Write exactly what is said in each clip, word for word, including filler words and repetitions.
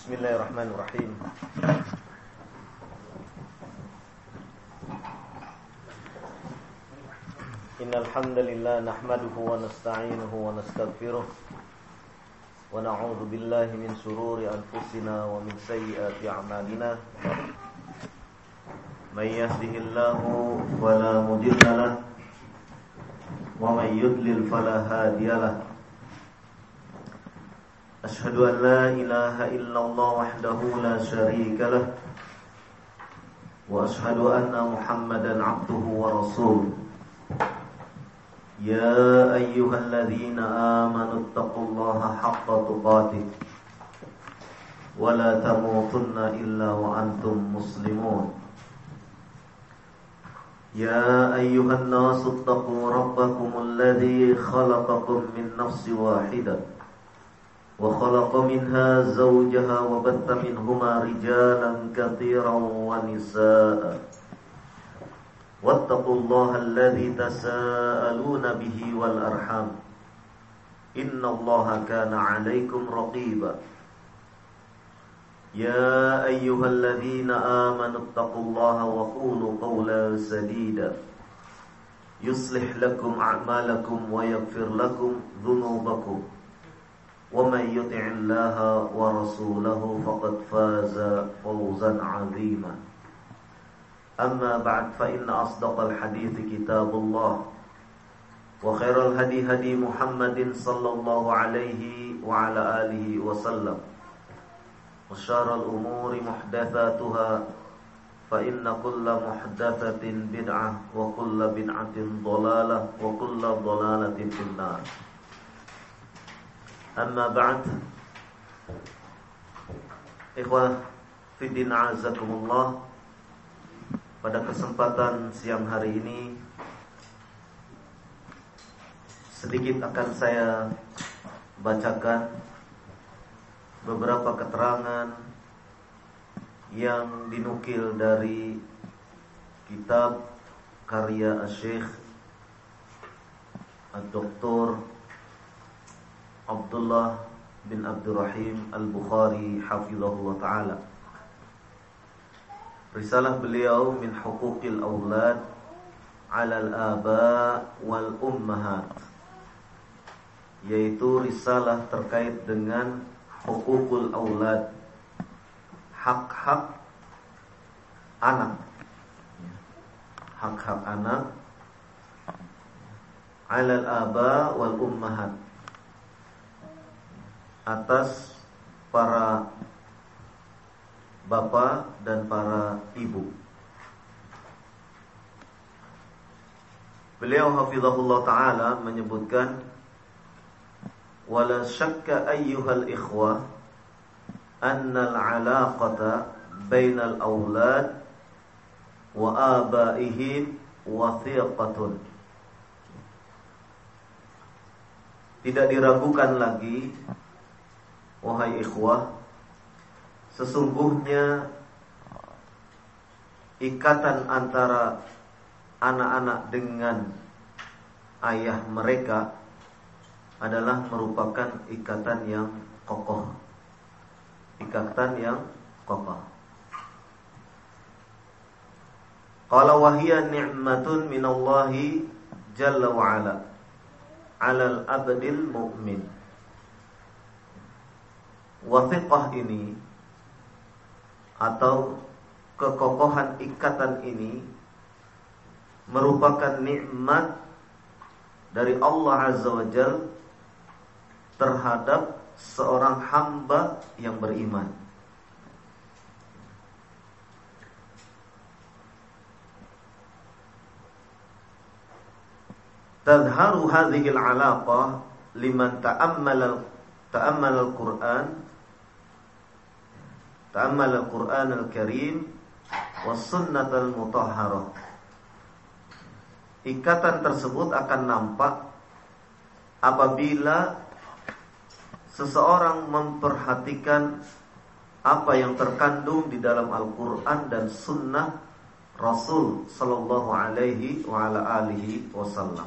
Bismillahirrahmanirrahim. Innal hamdalillah nahmaduhu wa nasta'inuhu wa nastaghfiruh wa na'udzu billahi min shururi anfusina wa min sayyiati a'malina. May yahdihillahu fala mudilla lahu wa may yudlil fala hadiya lahu. Ashhadu an la ilaha illallah wahdahu la syarika lah wa ashhadu anna Muhammadan abduhu wa rasuluh. Ya ayyuhalladzina amanu taqullaha haqqa tuqatih wa la tamutunna illa wa antum muslimun. Ya ayyuhan nasu taqu rabbakumul ladzi khalaqakum min nafsin wahidah wa khalaqa minha zawjaha wa batta minhuma rijalan katsiran wa nisaa. Wattaqullaha alladzi tasaaluna bihi wal arham. Innallaha kana 'alaikum raqiba. Ya ayyuhalladzina amanu taqullaha wa qulu qawlan sadida yuslih lakum a'malakum wa yaghfir lakum dhunubakum. وَمَنْ يُطِعِ اللَّهَ وَرَسُولَهُ فَقَدْ فَازَ فَوْزًا عَظِيمًا. أما بعد فإن أصدق الحديث كتاب الله وخير الهدي هدي محمد صلى الله عليه وعلى آله وسلم وشر الأمور محدثاتها فإن كل محدثة بدعة وكل بدعة ضلالة وكل ضلالة في النار. Amma ba'd. Ikhwah fiddin a'azakumullah. Pada kesempatan siang hari ini sedikit akan saya bacakan beberapa keterangan yang dinukil dari kitab karya Syekh Ad-Doktor Abdullah bin Abdurrahim Al-Bukhari hafizahullah ta'ala. Risalah beliau min huquqil awlad 'alal aba wal ummahat, yaitu risalah terkait dengan huququl awlad, hak-hak anak, hak-hak anak 'alal aba wal ummahat, atas para bapak dan para ibu. Beliau hafizahullah ta'ala menyebutkan, wala syakka ayyuhal ikhwah annal alaqata bainal awlad wa abaihim wathiqatun. Tidak diragukan lagi, wahai ikhwah, sesungguhnya ikatan antara anak-anak dengan ayah mereka adalah merupakan ikatan yang kokoh. Ikatan yang kokoh. Qala wahiya ni'matun minallahi jalla wa ala 'alal abdil mu'min. Wathiqah ini atau kekokohan ikatan ini merupakan nikmat dari Allah Azza wa Jalla terhadap seorang hamba yang beriman. Tadharu hadhihi al-'alaqah liman ta'ammala ta'ammala al-Qur'an ta'ammala al-Qur'an al-Karim was sunnah al-mutahharah. Ikatan tersebut akan nampak apabila seseorang memperhatikan apa yang terkandung di dalam Al-Quran dan Sunnah Rasul Sallallahu Alaihi wa ala alihi Wasallam.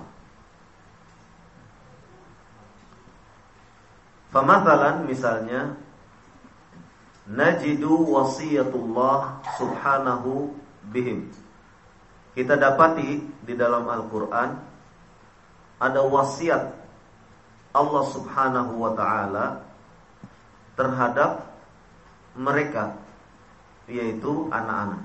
Famathalan, misalnya, najidu wasiyatullah subhanahu bihim. Kita dapati di dalam Al-Quran ada wasiat Allah subhanahu wa ta'ala terhadap mereka, yaitu anak-anak.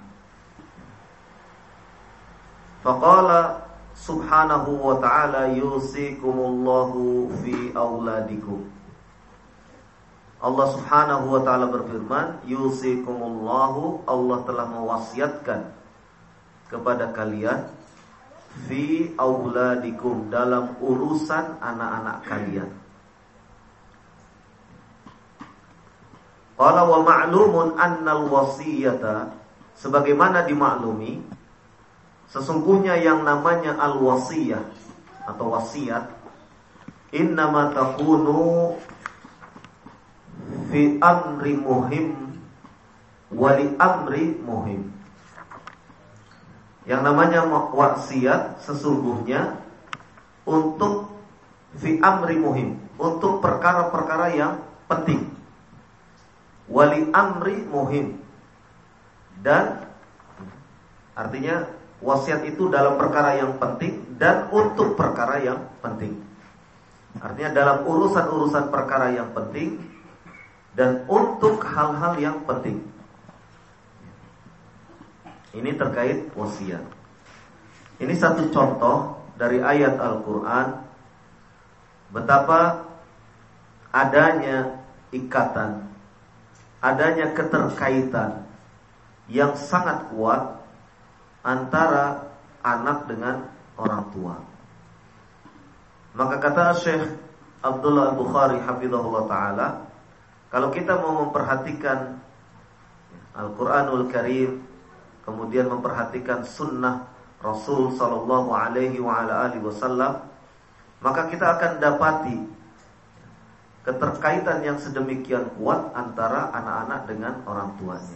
Faqala subhanahu wa ta'ala yusikumullahu fi auladikum. Allah subhanahu wa ta'ala berfirman, yusikumullahu, Allah telah mewasiatkan kepada kalian fi auladikum, dalam urusan anak-anak kalian. Qala wa ma'lumun annal wasiyata, sebagaimana dimaklumi, sesungguhnya yang namanya al-wasiyah atau wasiat innama takunu fi amri muhim wali amri muhim. Yang namanya wasiat sesungguhnya untuk fi amri muhim, untuk perkara-perkara yang penting. Wali amri muhim, dan artinya wasiat itu dalam perkara yang penting dan untuk perkara yang penting. Artinya dalam urusan-urusan perkara yang penting dan untuk hal-hal yang penting. Ini terkait wasiat. Ini satu contoh dari ayat Al-Quran betapa adanya ikatan, adanya keterkaitan yang sangat kuat antara anak dengan orang tua. Maka kata Syekh Abdullah Al-Bukhari hafizahullah ta'ala, kalau kita mau memperhatikan Al-Quranul Karim, kemudian memperhatikan sunnah Rasul sallallahu alaihi wa ala alihi wasallam, maka kita akan dapati keterkaitan yang sedemikian kuat antara anak-anak dengan orang tuanya.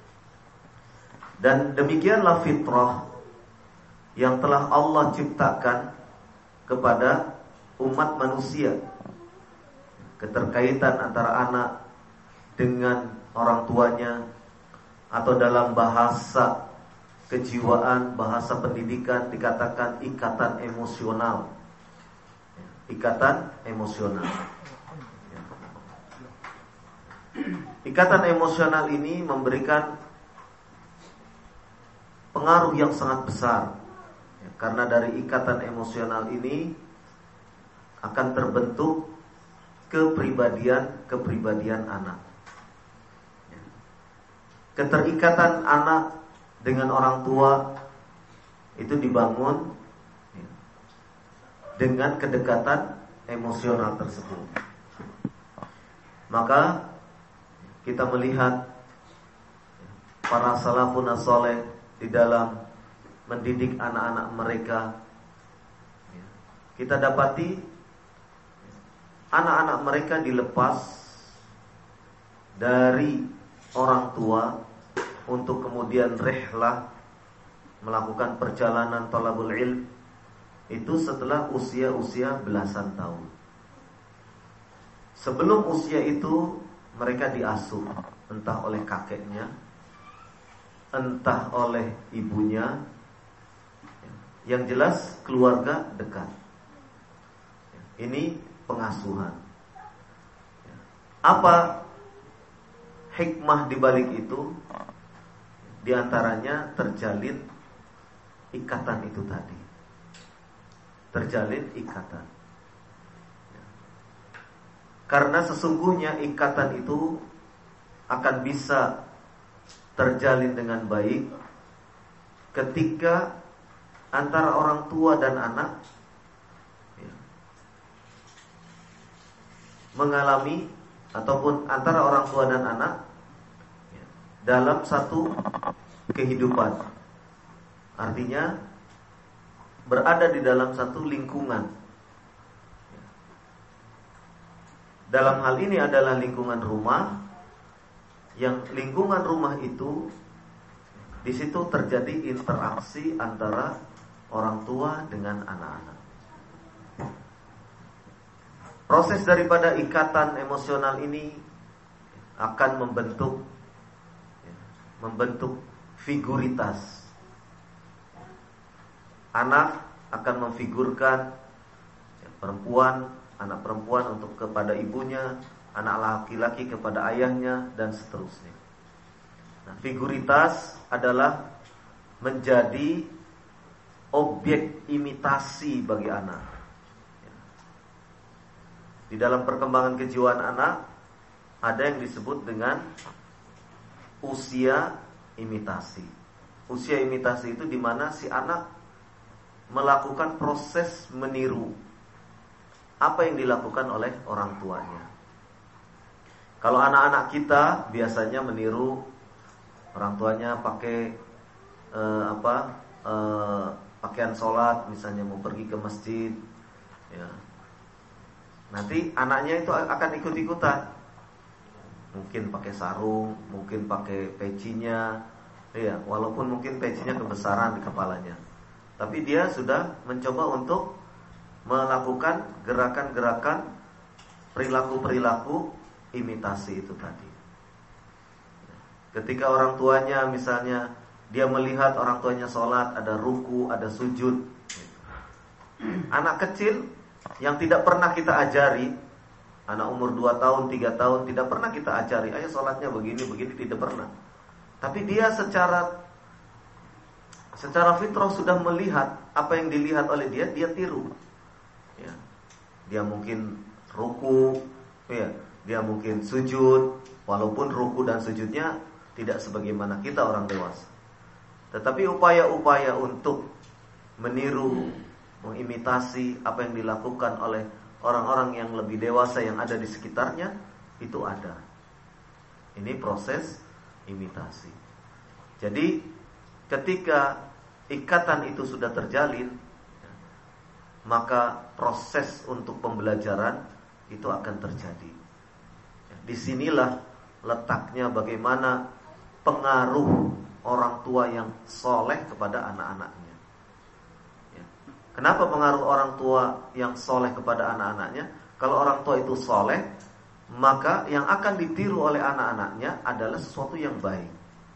Dan demikianlah fitrah yang telah Allah ciptakan kepada umat manusia. Keterkaitan antara anak dengan orang tuanya, atau dalam bahasa kejiwaan, bahasa pendidikan dikatakan ikatan emosional. Ikatan emosional. Ikatan emosional ini memberikan pengaruh yang sangat besar, karena dari ikatan emosional ini akan terbentuk kepribadian-kepribadian anak. Keterikatan anak dengan orang tua itu dibangun dengan kedekatan emosional tersebut. Maka kita melihat para salafun as-saleh di dalam mendidik anak-anak mereka, kita dapati anak-anak mereka dilepas dari orang tua untuk kemudian rihlah, melakukan perjalanan talabul ilm, itu setelah usia-usia belasan tahun. Sebelum usia itu mereka diasuh entah oleh kakeknya, entah oleh ibunya, yang jelas keluarga dekat. Ini pengasuhan. Apa hikmah di balik itu? Di antaranya terjalin ikatan itu tadi. Terjalin ikatan. Karena sesungguhnya ikatan itu akan bisa terjalin dengan baik ketika antara orang tua dan anak ya, mengalami, ataupun antara orang tua dan anak ya, dalam satu kehidupan. Artinya berada di dalam satu lingkungan. Dalam hal ini adalah lingkungan rumah, yang lingkungan rumah itu di situ terjadi interaksi antara orang tua dengan anak-anak. Proses daripada ikatan emosional ini akan membentuk membentuk figuritas. Anak akan memfigurkan ya, perempuan, anak perempuan untuk kepada ibunya, anak laki-laki kepada ayahnya, dan seterusnya. Nah, figuritas adalah menjadi objek imitasi bagi anak. Di dalam perkembangan kejiwaan anak ada yang disebut dengan usia imitasi. Usia imitasi itu di mana si anak melakukan proses meniru apa yang dilakukan oleh orang tuanya. Kalau anak-anak kita biasanya meniru orang tuanya pakai eh, apa eh, pakaian sholat, misalnya mau pergi ke masjid, ya. Nanti anaknya itu akan ikut-ikutan. Mungkin pakai sarung, mungkin pakai pecinya, ya, walaupun mungkin pecinya kebesaran di kepalanya. Tapi dia sudah mencoba untuk melakukan gerakan-gerakan perilaku-perilaku imitasi itu tadi. Ketika orang tuanya misalnya dia melihat orang tuanya sholat, ada ruku, ada sujud. Anak kecil yang tidak pernah kita ajari, anak umur dua tahun, tiga tahun, tidak pernah kita ajari, ayo sholatnya begini, begini, tidak pernah. Tapi dia secara Secara fitrah sudah melihat apa yang dilihat oleh dia, dia tiru. Ya. Dia mungkin ruku, ya. Dia mungkin sujud, walaupun ruku dan sujudnya tidak sebagaimana kita orang dewasa. Tetapi upaya-upaya untuk meniru, mengimitasi apa yang dilakukan oleh orang-orang yang lebih dewasa yang ada di sekitarnya, itu ada. Ini proses imitasi. Jadi ketika ikatan itu sudah terjalin, maka proses untuk pembelajaran itu akan terjadi. Disinilah letaknya bagaimana pengaruh orang tua yang soleh kepada anak-anaknya. Kenapa pengaruh orang tua yang soleh kepada anak-anaknya? Kalau orang tua itu soleh, maka yang akan ditiru oleh anak-anaknya adalah sesuatu yang baik.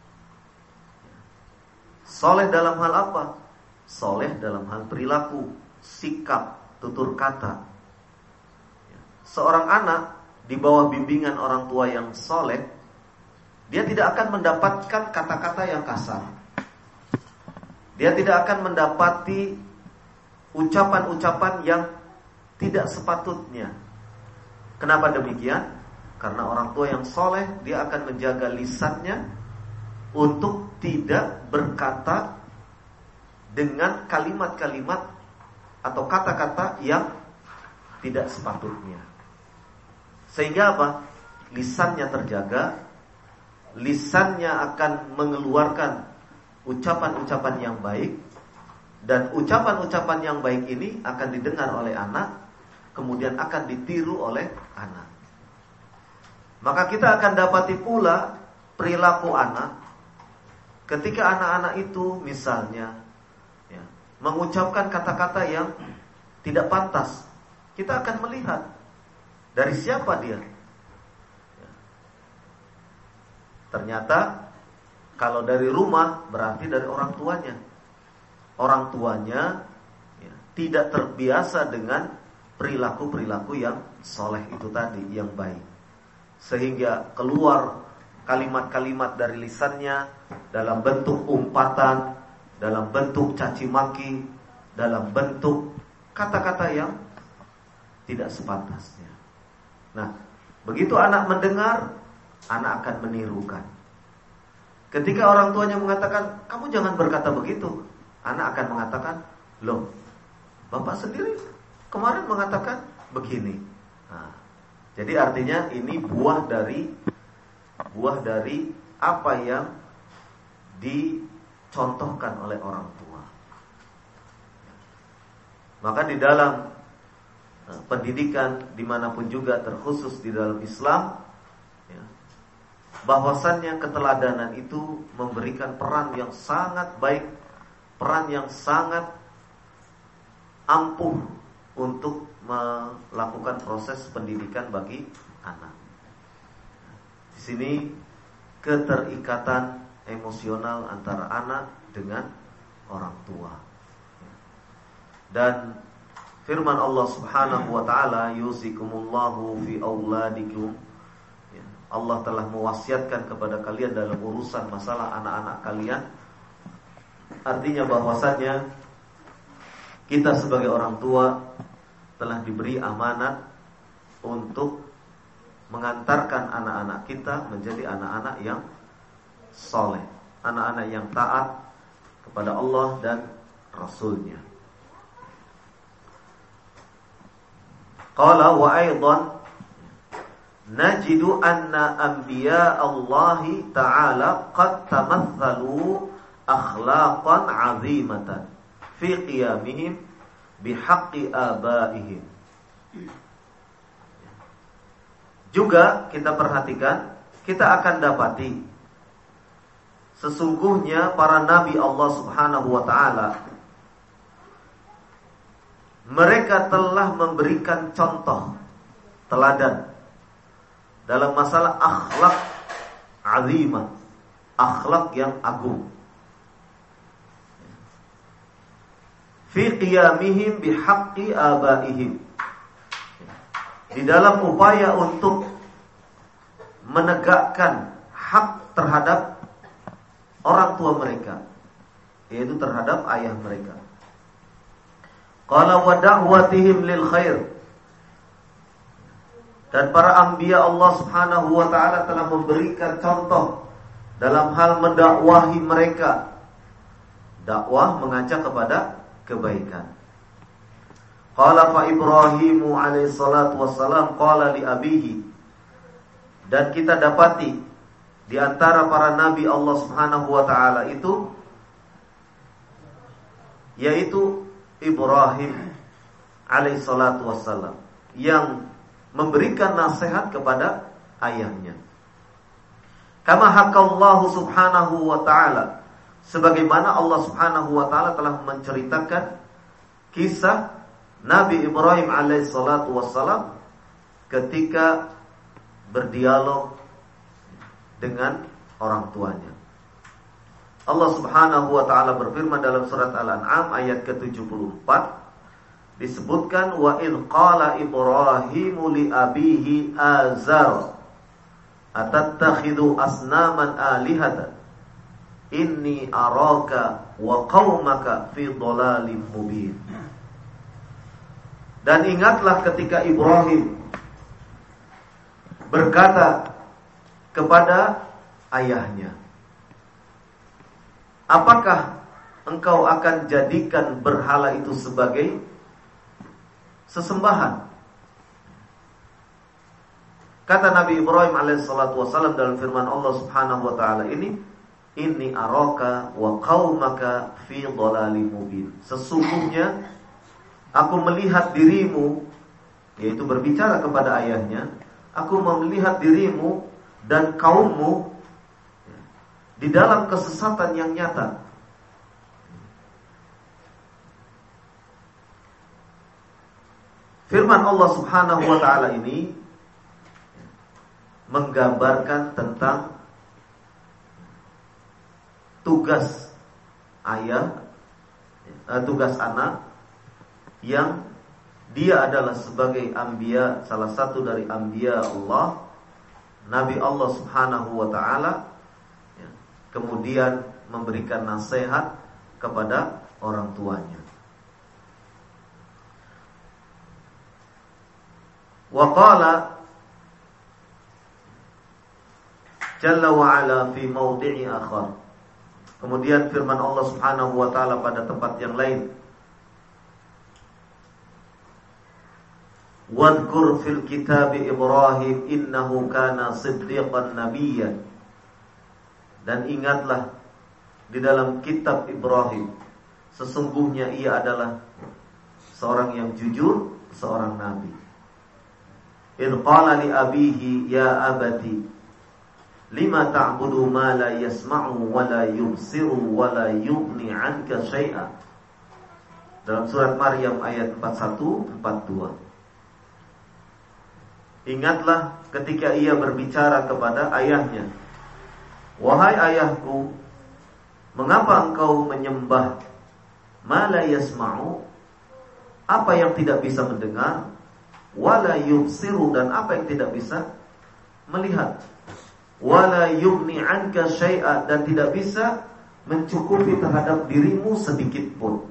Soleh dalam hal apa? Soleh dalam hal perilaku, sikap, tutur kata. Seorang anak di bawah bimbingan orang tua yang soleh, dia tidak akan mendapatkan kata-kata yang kasar. Dia tidak akan mendapati ucapan-ucapan yang tidak sepatutnya. Kenapa demikian? Karena orang tua yang soleh, dia akan menjaga lisannya untuk tidak berkata dengan kalimat-kalimat atau kata-kata yang tidak sepatutnya. Sehingga apa? Lisannya terjaga, lisannya akan mengeluarkan ucapan-ucapan yang baik, dan ucapan-ucapan yang baik ini akan didengar oleh anak, kemudian akan ditiru oleh anak. Maka kita akan dapati pula perilaku anak ketika anak-anak itu misalnya ya, mengucapkan kata-kata yang tidak pantas. Kita akan melihat dari siapa dia. Ya. Ternyata kalau dari rumah berarti dari orang tuanya. Orang tuanya ya, tidak terbiasa dengan perilaku-perilaku yang soleh itu tadi, yang baik. Sehingga keluar kalimat-kalimat dari lisannya dalam bentuk umpatan, dalam bentuk caci maki, dalam bentuk kata-kata yang tidak sepantasnya. Nah, begitu anak mendengar, anak akan menirukan. Ketika orang tuanya mengatakan, kamu jangan berkata begitu, anak akan mengatakan, loh, bapak sendiri kemarin mengatakan begini. Nah, jadi artinya ini buah dari buah dari apa yang dicontohkan oleh orang tua. Maka di dalam pendidikan dimanapun juga, terkhusus di dalam Islam, ya, bahwasannya keteladanan itu memberikan peran yang sangat baik, peran yang sangat ampuh untuk melakukan proses pendidikan bagi anak. Di sini keterikatan emosional antara anak dengan orang tua. Dan firman Allah Subhanahu wa taala, yusikumullahu fi auladikum. Allah telah mewasiatkan kepada kalian dalam urusan masalah anak-anak kalian. Artinya bahwasanya kita sebagai orang tua telah diberi amanat untuk mengantarkan anak-anak kita menjadi anak-anak yang soleh, anak-anak yang taat kepada Allah dan Rasulnya. Qala wa aidan najidu anna anbiya Allah ta'ala qad tamathalu akhlaqan 'azimatan fi qiyamihim bihaqqi abaihim. Juga kita perhatikan, kita akan dapati sesungguhnya para nabi Allah Subhanahu wa ta'ala, mereka telah memberikan contoh teladan dalam masalah akhlak azimah, akhlak yang agung, fi qiyamihim bihaqqi abaihim, di dalam upaya untuk menegakkan hak terhadap orang tua mereka, yaitu terhadap ayah mereka. Qala wa da'watihim lil khair. Dan para anbiya Allah Subhanahu wa taala telah memberikan contoh dalam hal mendakwahi mereka. Dakwah mengajak kepada kebaikan. Qala fa Ibrahimu alaihi salatu wassalam qala li abihi. Dan kita dapati di antara para nabi Allah Subhanahu wa taala itu, yaitu Ibrahim alaihi salatu wassalam, yang memberikan nasihat kepada ayahnya. Kama hakallahu subhanahu wa ta'ala, sebagaimana Allah Subhanahu wa ta'ala telah menceritakan kisah Nabi Ibrahim alaihi salatu wassalam ketika berdialog dengan orang tuanya. Allah Subhanahu wa ta'ala berfirman dalam surat Al-An'am ayat ke tujuh puluh empat, disebutkan wa idh qala Ibrahimu li abihi azar atattakhidhu asnaman alihatan inni araka wa qaumaka fi dhalalim mubin. Dan ingatlah ketika Ibrahim berkata kepada ayahnya, apakah engkau akan jadikan berhala itu sebagai sesembahan? Kata Nabi Ibrahim alaihissalatu wassalam dalam firman Allah Subhanahu wa ta'ala ini, inni araka wa qaumaka fi dhalalim mubin. Sesungguhnya aku melihat dirimu, yaitu berbicara kepada ayahnya, aku melihat dirimu dan kaummu di dalam kesesatan yang nyata. Firman Allah Subhanahu wa ta'ala ini menggambarkan tentang tugas ayah, tugas anak, yang dia adalah sebagai anbiya, salah satu dari anbiya Allah, Nabi Allah Subhanahu wa ta'ala, kemudian memberikan nasihat kepada orang tuanya. Wa qala Jalla wa ala fi mawdi'i akhar. Kemudian firman Allah Subhanahu wa ta'ala pada tempat yang lain, wadhkur fil kitabi Ibrahim innahu kana siddiqan nabiyyan. Dan ingatlah di dalam kitab Ibrahim, sesungguhnya ia adalah seorang yang jujur, seorang nabi. Idh qala li abihi ya abati lima ta'budu ma la yasma'u wa la yubsiru wa la yughni 'anka syai'a. Dalam surat Maryam ayat empat puluh satu empat puluh dua. Ingatlah ketika ia berbicara kepada ayahnya, wahai ayahku, Mengapa engkau menyembah ma la yasma'u, apa yang tidak bisa mendengar, wala yubsiru, dan apa yang tidak bisa melihat, wala yughni anka syai'a, dan tidak bisa mencukupi terhadap dirimu sedikit pun.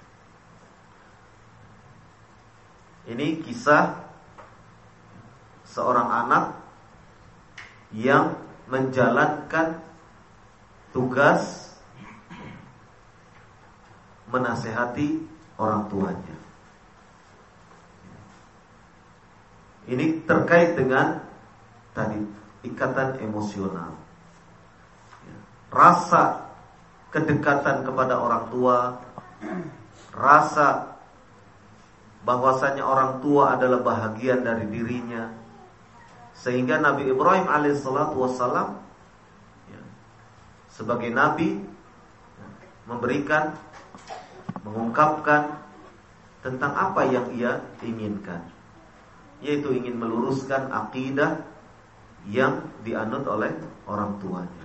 Ini kisah seorang anak yang menjalankan tugas menasehati orang tuanya. Ini terkait dengan tadi ikatan emosional, rasa kedekatan kepada orang tua, rasa bahwasanya orang tua adalah bahagian dari dirinya, sehingga Nabi Ibrahim alaihissalatu wassalam ya, sebagai nabi ya, memberikan, mengungkapkan tentang apa yang ia inginkan, yaitu ingin meluruskan akidah yang dianut oleh orang tuanya.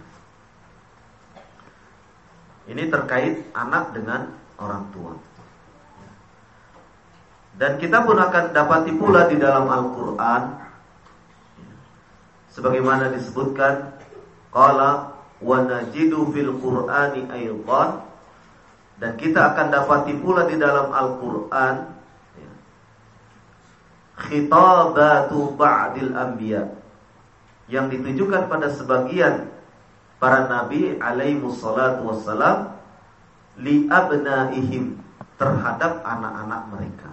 Ini terkait anak dengan orang tua. Dan kita pun akan dapati pula di dalam Al-Quran, sebagaimana disebutkan, qala wa najidu fil Qur'ani aydan, dan kita akan dapati pula di dalam Al-Quran khitabatu ba'dil anbiya, yang ditujukan pada sebagian para nabi alaihimus salatu wassalam li abnaihim, terhadap anak-anak mereka.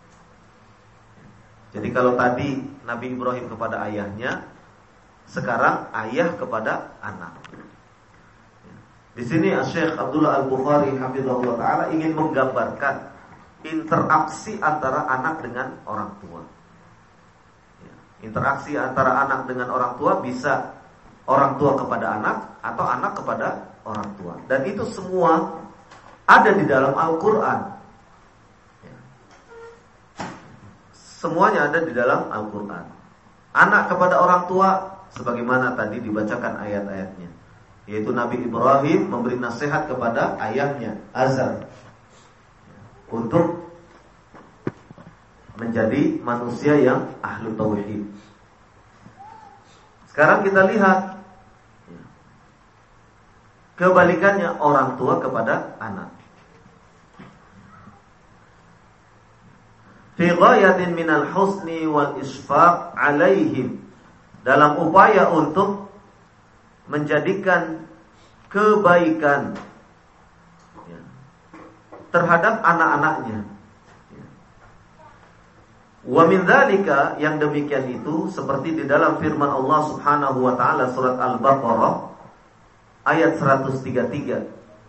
Jadi kalau tadi Nabi Ibrahim kepada ayahnya, sekarang ayah kepada anak. Di sini Syekh Abdullah Al-Bukhari hafizahullah taala ingin menggambarkan interaksi antara anak dengan orang tua. Interaksi antara anak dengan orang tua bisa orang tua kepada anak atau anak kepada orang tua. Dan itu semua ada di dalam Al-Quran. Semuanya ada di dalam Al-Quran. Anak kepada orang tua, sebagaimana tadi dibacakan ayat-ayatnya, yaitu Nabi Ibrahim memberi nasihat kepada ayahnya Azar untuk menjadi manusia yang ahlu tauhid. Sekarang kita lihat kebalikannya, orang tua kepada anak. Fi ghayatin minal husni wal isfaq alaihim, dalam upaya untuk menjadikan kebaikan ya, terhadap anak-anaknya. Ya. Wa min dzalika, yang demikian itu seperti di dalam firman Allah Subhanahu wa taala surat Al-Baqarah ayat seratus tiga puluh tiga.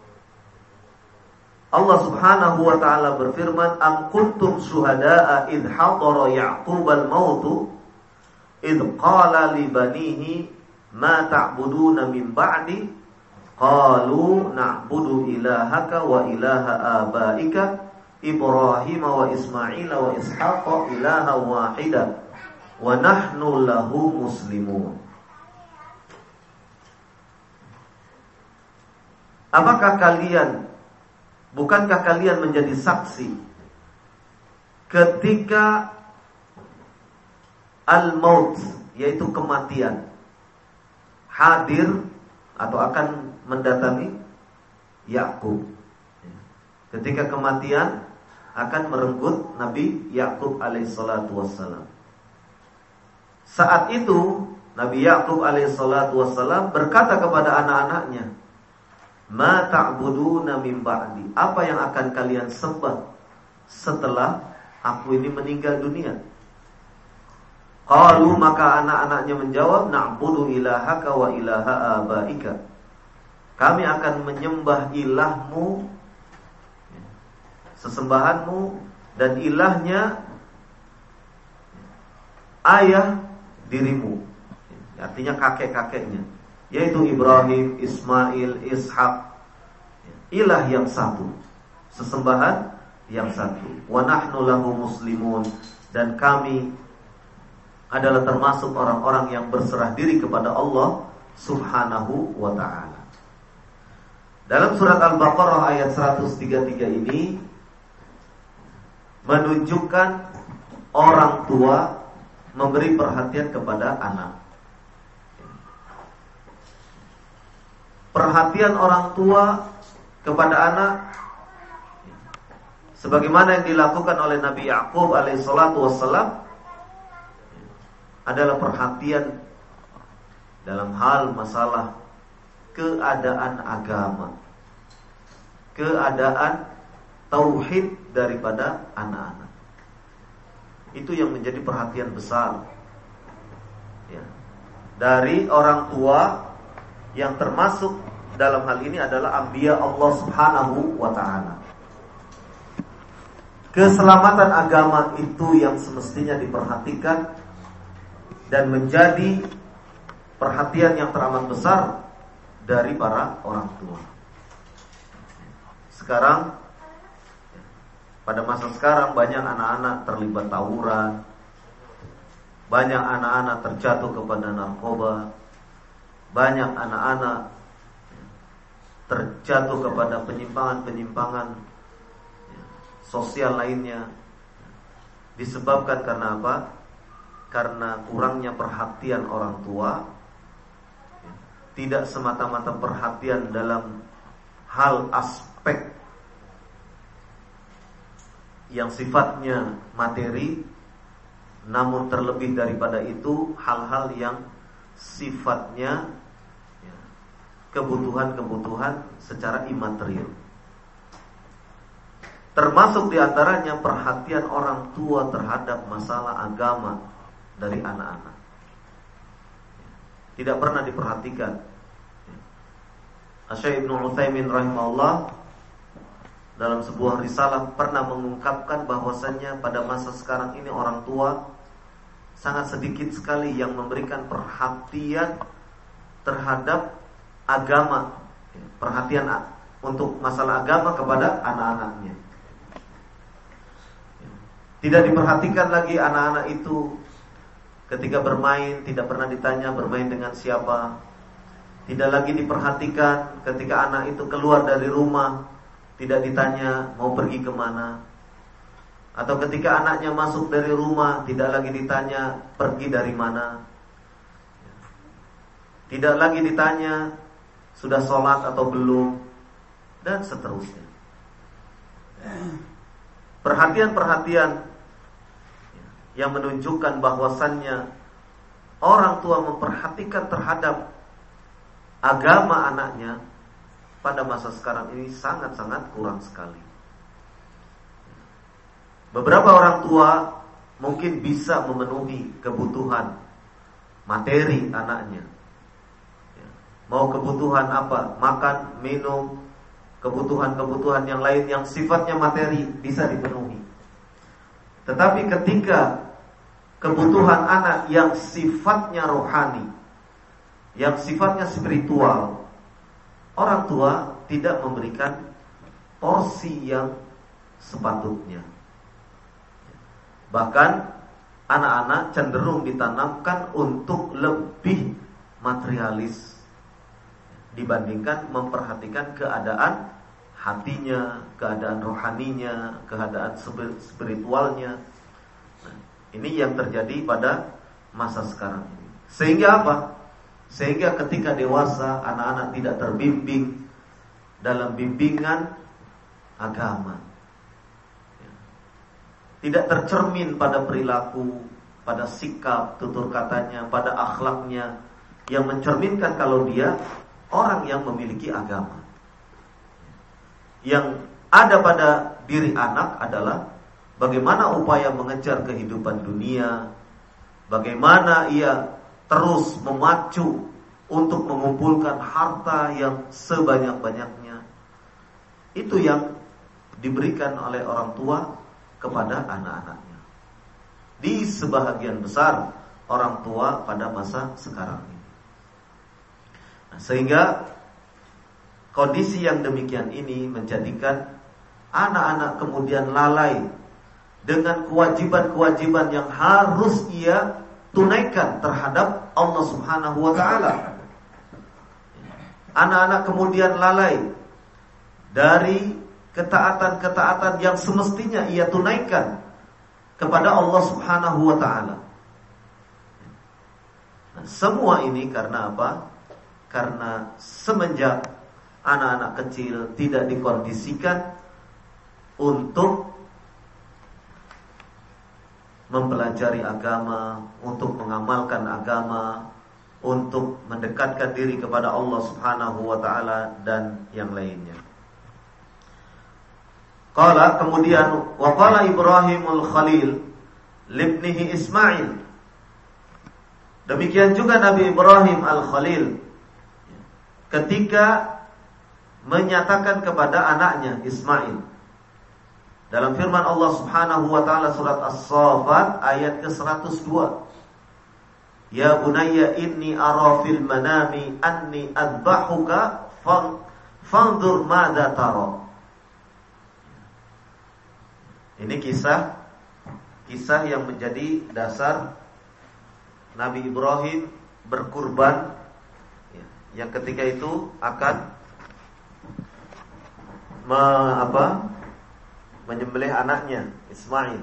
Allah Subhanahu wa taala berfirman, am kuntum syuhada'a idh hadara Ya'qub al-maut idh qala li banihi ma ta'buduna min ba'di qalu na'budu ilahaka wa ilaha abaika Ibrahim wa Ismail wa Ishaq ilaha wahida wa nahnu lahu muslimun. Apakah kalian, bukankah kalian menjadi saksi ketika al-maut, yaitu kematian, hadir atau akan mendatangi Yakub? Ketika kematian akan merenggut Nabi Yakub alaihissalatu wassalam. Saat itu Nabi Yakub alaihissalatu wassalam berkata kepada anak-anaknya, ma ta'buduna min ba'di, apa yang akan kalian sembah setelah aku ini meninggal dunia? Qalu, maka anak-anaknya menjawab, na'budu ilahaka wa ilaha abaika, kami akan menyembah ilahmu, sesembahanmu, dan ilahnya ayah dirimu, artinya kakek-kakeknya, yaitu Ibrahim, Ismail, Ishak, ilah yang satu, sesembahan yang satu. Wa nahnu lahu muslimun, dan kami adalah termasuk orang-orang yang berserah diri kepada Allah Subhanahu wa ta'ala. Dalam surat Al-Baqarah ayat seratus tiga puluh tiga ini menunjukkan orang tua memberi perhatian kepada anak. Perhatian orang tua kepada anak sebagaimana yang dilakukan oleh Nabi Ya'qub alaihissalatu wassalam adalah perhatian dalam hal masalah keadaan agama, keadaan tauhid daripada anak-anak. Itu yang menjadi perhatian besar ya, dari orang tua, yang termasuk dalam hal ini adalah anbiya Allah Subhanahu wa ta'ala. Keselamatan agama itu yang semestinya diperhatikan dan menjadi perhatian yang teramat besar dari para orang tua. Sekarang, pada masa sekarang banyak anak-anak terlibat tawuran, banyak anak-anak terjatuh kepada narkoba, banyak anak-anak terjatuh kepada penyimpangan-penyimpangan sosial lainnya. Disebabkan karena apa? Karena kurangnya perhatian orang tua. Tidak semata-mata perhatian dalam hal aspek yang sifatnya materi, namun terlebih daripada itu hal-hal yang sifatnya ya, kebutuhan-kebutuhan secara imaterial. Termasuk diantaranya perhatian orang tua terhadap masalah agama dari anak-anak. Tidak pernah diperhatikan. Asy-Syaikh Ibnu Utsaimin rahimahullah dalam sebuah risalah pernah mengungkapkan bahwasannya pada masa sekarang ini orang tua sangat sedikit sekali yang memberikan perhatian terhadap agama, perhatian untuk masalah agama kepada anak-anaknya. Tidak diperhatikan lagi anak-anak itu ketika bermain, tidak pernah ditanya bermain dengan siapa. Tidak lagi diperhatikan ketika anak itu keluar dari rumah, tidak ditanya mau pergi kemana. Atau ketika anaknya masuk dari rumah, tidak lagi ditanya pergi dari mana. Tidak lagi ditanya sudah sholat atau belum, dan seterusnya. Perhatian-perhatian yang menunjukkan bahwasannya orang tua memperhatikan terhadap agama anaknya pada masa sekarang ini sangat-sangat kurang sekali. Beberapa orang tua mungkin bisa memenuhi kebutuhan materi anaknya. Mau kebutuhan apa? Makan, minum, kebutuhan-kebutuhan yang lain yang sifatnya materi bisa dipenuhi. Tetapi ketika kebutuhan anak yang sifatnya rohani, yang sifatnya spiritual, orang tua tidak memberikan porsi yang sepatutnya. Bahkan anak-anak cenderung ditanamkan untuk lebih materialis dibandingkan memperhatikan keadaan hatinya, keadaan rohaninya, keadaan spiritualnya. Nah, ini yang terjadi pada masa sekarang ini. Sehingga apa? Sehingga ketika dewasa anak-anak tidak terbimbing dalam bimbingan agama, tidak tercermin pada perilaku, pada sikap, tutur katanya, pada akhlaknya, yang mencerminkan kalau dia orang yang memiliki agama. Yang ada pada diri anak adalah bagaimana upaya mengejar kehidupan dunia, bagaimana ia terus memacu untuk mengumpulkan harta yang sebanyak-banyaknya. Itu yang diberikan oleh orang tua kepada anak-anaknya. Di sebahagian besar orang tua pada masa sekarang ini. Nah, sehingga kondisi yang demikian ini menjadikan anak-anak kemudian lalai dengan kewajiban-kewajiban yang harus ia tunaikan terhadap Allah Subhanahu wa ta'ala. Anak-anak kemudian lalai dari ketaatan-ketaatan yang semestinya ia tunaikan kepada Allah Subhanahu wa ta'ala. Nah, semua ini karena apa? Karena semenjak anak-anak kecil tidak dikondisikan untuk mempelajari agama, untuk mengamalkan agama, untuk mendekatkan diri kepada Allah Subhanahu wa ta'ala dan yang lainnya. Qala, kemudian wa qala Ibrahimul Khalil libnihi Ismail. Demikian juga Nabi Ibrahim Al-Khalil ketika menyatakan kepada anaknya Ismail dalam firman Allah Subhanahu wa ta'ala surat As-Saffat ayat ke seratus dua. Ya bunayya inni ara fil manami anni adbahuka fanzur madza tara. Ini kisah kisah yang menjadi dasar Nabi Ibrahim berkurban, ya, yang ketika itu akan me, apa, menyembelih anaknya Ismail.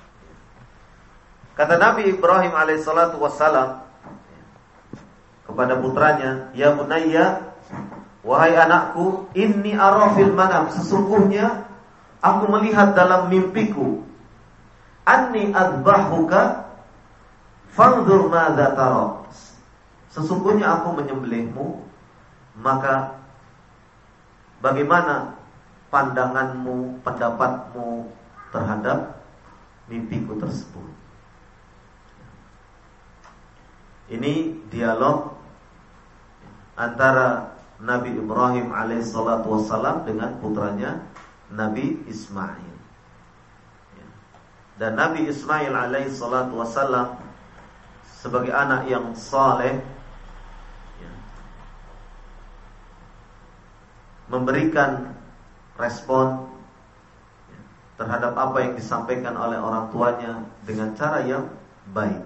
Kata Nabi Ibrahim alaihissalatu wassalam kepada putranya, ya bunayya, wahai anakku, inni ara fil manam, sesungguhnya aku melihat dalam mimpiku, anni adbahuka fanzur madza tara, sesungguhnya aku menyembelihmu, maka bagaimana pandanganmu, pendapatmu terhadap mimpiku tersebut. Ini dialog antara Nabi Ibrahim alaihissalatu wassalam dengan putranya Nabi Ismail. Dan Nabi Ismail alaihissalatu wassalam sebagai anak yang saleh memberikan respon terhadap apa yang disampaikan oleh orang tuanya dengan cara yang baik.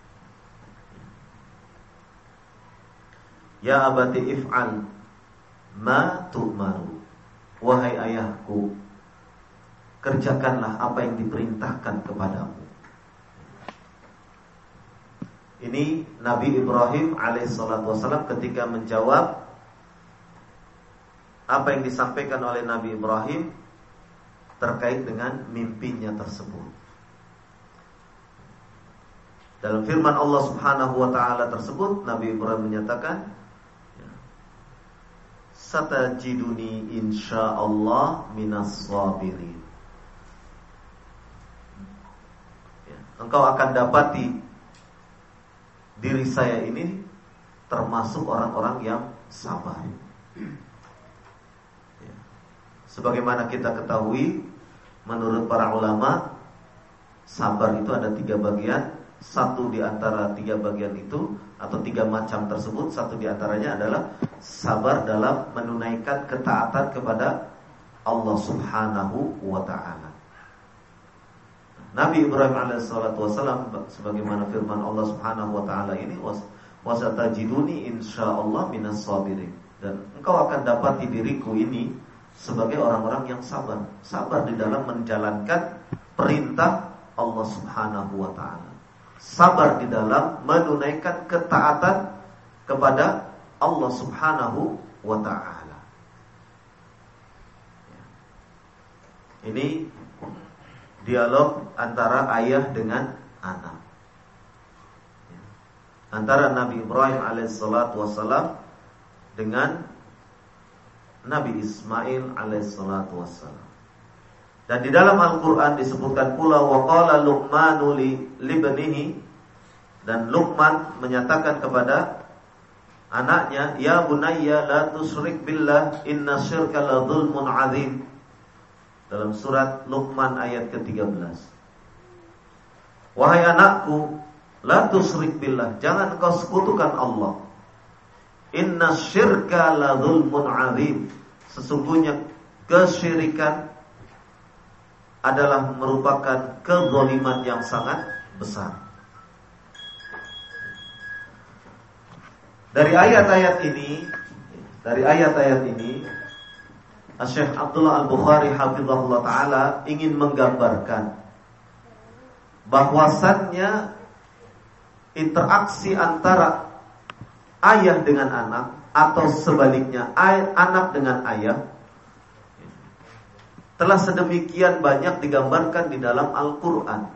Ya abati if'al ma tu'maru, wahai ayahku, kerjakanlah apa yang diperintahkan kepadamu. Ini Nabi Ibrahim alaihissalatu wassalam ketika menjawab apa yang disampaikan oleh Nabi Ibrahim terkait dengan mimpinya tersebut. Dalam firman Allah Subhanahu wa ta'ala tersebut, Nabi Ibrahim menyatakan, satajiduni insyaallah minas sabirin. Engkau akan dapati diri saya ini termasuk orang-orang yang sabar. Sebagaimana kita ketahui, menurut para ulama, sabar itu ada tiga bagian. Satu di antara tiga bagian itu atau tiga macam tersebut, satu di antaranya adalah sabar dalam menunaikan ketaatan kepada Allah Subhanahu wa ta'ala. Nabi Ibrahim alaihissalatu wassalam sebagaimana firman Allah Subhanahu wa ta'ala ini, wasatajiduni insyaallah minas sabirin, dan engkau akan dapati diriku ini sebagai orang-orang yang sabar. Sabar di dalam menjalankan perintah Allah Subhanahu wa ta'ala. Sabar di dalam menunaikan ketaatan kepada Allah Subhanahu wa ta'ala. Ini dialog antara ayah dengan anak, antara Nabi Ibrahim alaihissalatu wassalam dengan Nabi Ismail alaihissalatu wassalam. Dan di dalam Al-Quran disebutkan pula waqala Luqmanu li libnihi, dan Luqman menyatakan kepada anaknya, ya bunayya la tusyrik billah inna syirka la dzulmun adzim, dalam surat Luqman ayat ke tiga belas. Wahai anakku, la tusyrik billah, jangan kau sekutukan Allah. Inna syirka la dzulmun adzim, sesungguhnya kesyirikan adalah merupakan kezaliman yang sangat besar. Dari ayat-ayat ini, dari ayat-ayat ini Syekh Abdullah Al-Bukhari hafizahullah taala ingin menggambarkan bahwasannya interaksi antara ayah dengan anak atau sebaliknya anak dengan ayah telah sedemikian banyak digambarkan di dalam Al-Quran.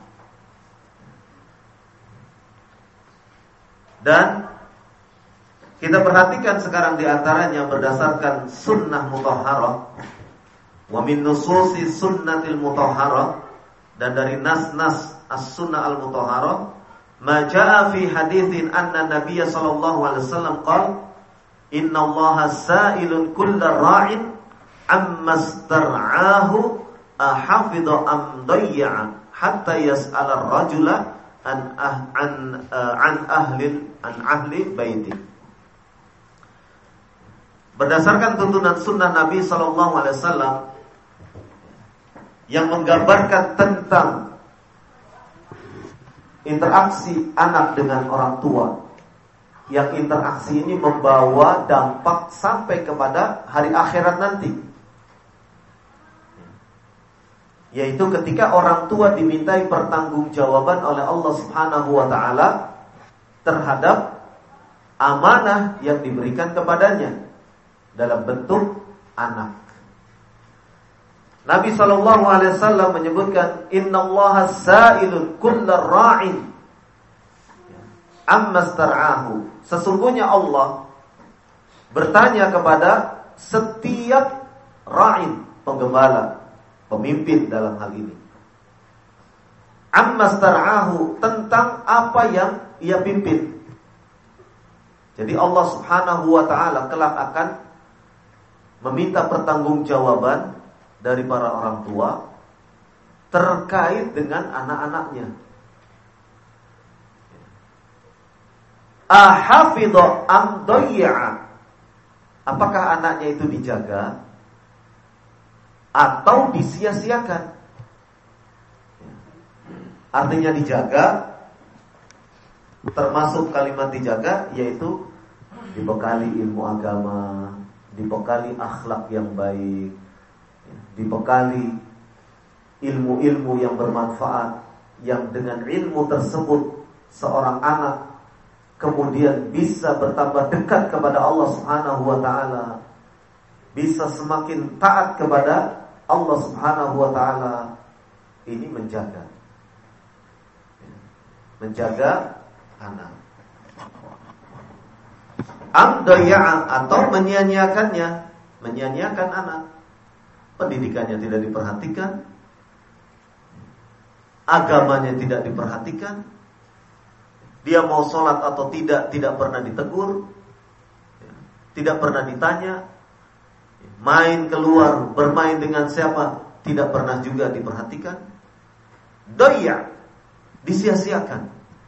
Dan kita perhatikan sekarang di antaranya berdasarkan sunnah mutahharah, wa min nususi sunnatil mutahharah, dan dari nas-nas as-sunnah al-mutahharah, ma jaa fi haditsin anna Nabiy sallallahu alaihi wasallam qala inna Allaha sa'ilun kullar ra'in amma star'ahu ahafidha am dayya'a hatta yas'ala ar-rajula an ah, an uh, an ahli an ahli baiti. Berdasarkan tuntunan sunnah Nabi sallallahu alaihi wasallam yang menggambarkan tentang interaksi anak dengan orang tua, yang interaksi ini membawa dampak sampai kepada hari akhirat nanti, yaitu ketika orang tua dimintai pertanggungjawaban oleh Allah Subhanahu wa taala terhadap amanah yang diberikan kepadanya dalam bentuk anak. Nabi sallallahu alaihi wasallam menyebutkan innallaha sa'ilun kullar ra'in amma star'ahu. Sesungguhnya Allah bertanya kepada setiap ra'in, penggembala, pemimpin dalam hal ini, amma star'ahu, tentang apa yang ia pimpin. Jadi Allah Subhanahu wa taala kelak akan meminta pertanggungjawaban dari para orang tua terkait dengan anak-anaknya. Ahafidha am dayya'a, apakah anaknya itu dijaga atau disia-siakan? Artinya dijaga, termasuk kalimat dijaga yaitu dibekali ilmu agama, dibekali akhlak yang baik, dibekali ilmu-ilmu yang bermanfaat, yang dengan ilmu tersebut seorang anak kemudian bisa bertambah dekat kepada Allah Subhanahu wa taala, bisa semakin taat kepada Allah Subhanahu wa taala. Ini menjaga menjaga anak. Amdaya, atau menyia-nyiakannya, menyia-nyiakan anak. Pendidikannya tidak diperhatikan, agamanya tidak diperhatikan, dia mau sholat atau tidak tidak pernah ditegur, tidak pernah ditanya, main keluar bermain dengan siapa tidak pernah juga diperhatikan. Daya, disia-siakan.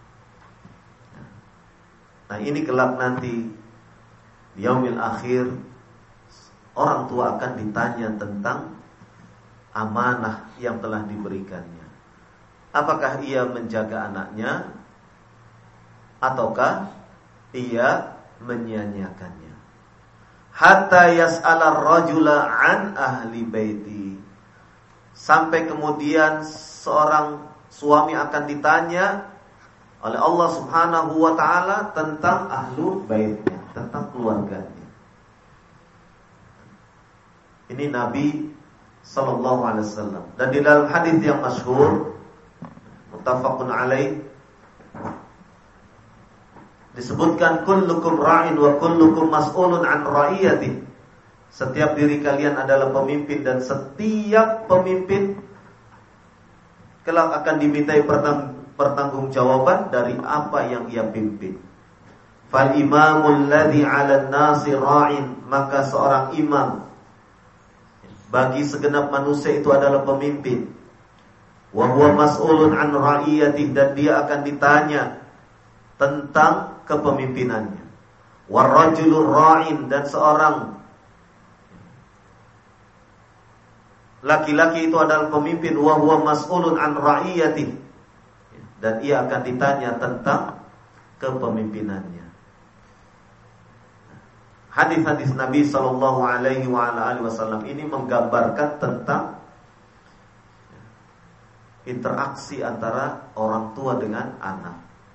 Nah, ini kelak nanti di yaumil akhir orang tua akan ditanya tentang amanah yang telah diberikannya. Apakah ia menjaga anaknya ataukah ia menyia-nyiakannya? Hatta yas'ala ar-rajula an ahli baiti, sampai kemudian seorang suami akan ditanya oleh Allah Subhanahu wa taala tentang ahlu baitnya, tentang keluarganya. Ini Nabi sallallahu alaihi wasallam. Dan di dalam hadis yang masyhur muttafaqun alaih disebutkan kullukum ra'in wa kullukum mas'ulun an ra'iyati. Setiap diri kalian adalah pemimpin dan setiap pemimpin kelak akan dimintai pertanggungjawaban dari apa yang ia pimpin. Fal imamul ladzi 'alan nasi ra'in, maka seorang imam bagi segenap manusia itu adalah pemimpin. Wa huwa mas'ulun an ra'iyati, dan dia akan ditanya tentang kepemimpinannya. War rajulur ra'in, dan seorang laki-laki itu adalah pemimpin. Wa huwa mas'ulun an ra'iyati, dan ia akan ditanya tentang kepemimpinannya. hadis-hadis Nabi sallallahu alaihi wasallam ini menggambarkan tentang interaksi antara orang tua dengan anak,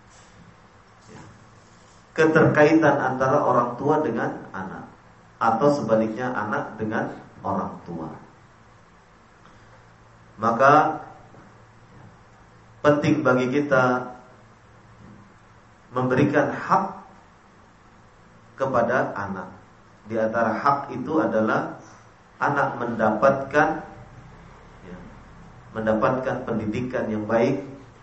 keterkaitan antara orang tua dengan anak, atau sebaliknya anak dengan orang tua. Maka penting bagi kita memberikan hak kepada anak. Di antara hak itu adalah anak mendapatkan mendapatkan pendidikan yang baik,